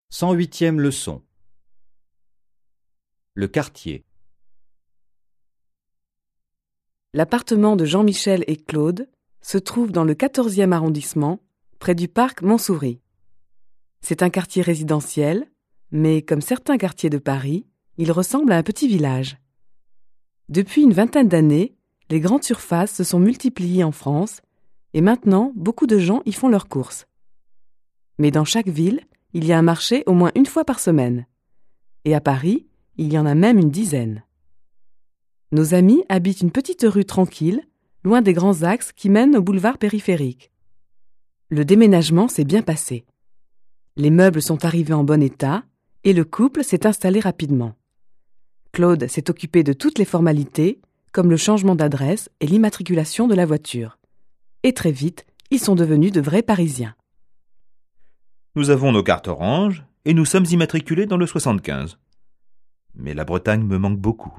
108e leçon. Le quartier. L'appartement de Jean-Michel et Claude se trouve dans le 14e arrondissement, près du parc Montsouris. C'est un quartier résidentiel, mais comme certains quartiers de Paris, il ressemble à un petit village. Depuis une vingtaine d'années, les grandes surfaces se sont multipliées en France et maintenant, beaucoup de gens y font leurs courses. Mais dans chaque ville, il y a un marché au moins une fois par semaine. Et à Paris, il y en a même une dizaine. Nos amis habitent une petite rue tranquille, loin des grands axes qui mènent au boulevard périphérique. Le déménagement s'est bien passé. Les meubles sont arrivés en bon état et le couple s'est installé rapidement. Claude s'est occupé de toutes les formalités, comme le changement d'adresse et l'immatriculation de la voiture. Et très vite, ils sont devenus de vrais Parisiens. Nous avons nos cartes orange et nous sommes immatriculés dans le 75. Mais la Bretagne me manque beaucoup.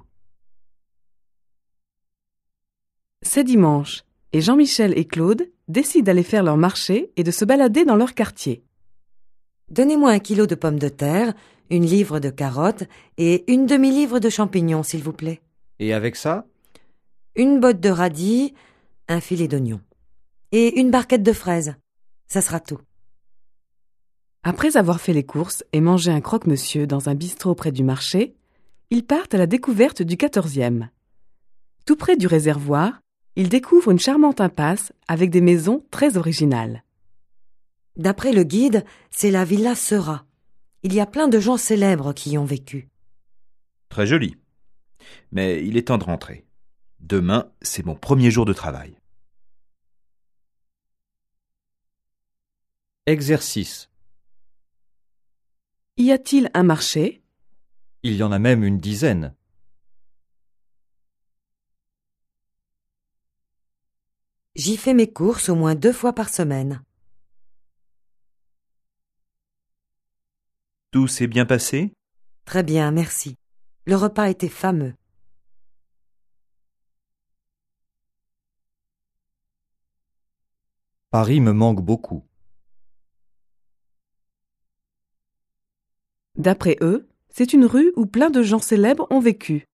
C'est dimanche, et Jean-Michel et Claude décident d'aller faire leur marché et de se balader dans leur quartier. Donnez-moi 1 kilo de pommes de terre, 1 livre de carottes et 1 demi-livre de champignons, s'il vous plaît. Et avec ça, 1 botte de radis, 1 filet d'oignon. Et 1 barquette de fraises. Ça sera tout. Après avoir fait les courses et mangé un croque-monsieur dans un bistrot près du marché, ils partent à la découverte du 14e. Tout près du réservoir, ils découvrent une charmante impasse avec des maisons très originales. D'après le guide, c'est la Villa Seurat. Il y a plein de gens célèbres qui y ont vécu. Très joli. Mais il est temps de rentrer. Demain, c'est mon premier jour de travail. exercice. Y a-t-il un marché? Il y en a même une dizaine. J'y fais mes courses au moins 2 fois par semaine. Tout s'est bien passé? Très bien, merci. Le repas était fameux. Paris me manque beaucoup. D'après eux, c'est une rue où plein de gens célèbres ont vécu.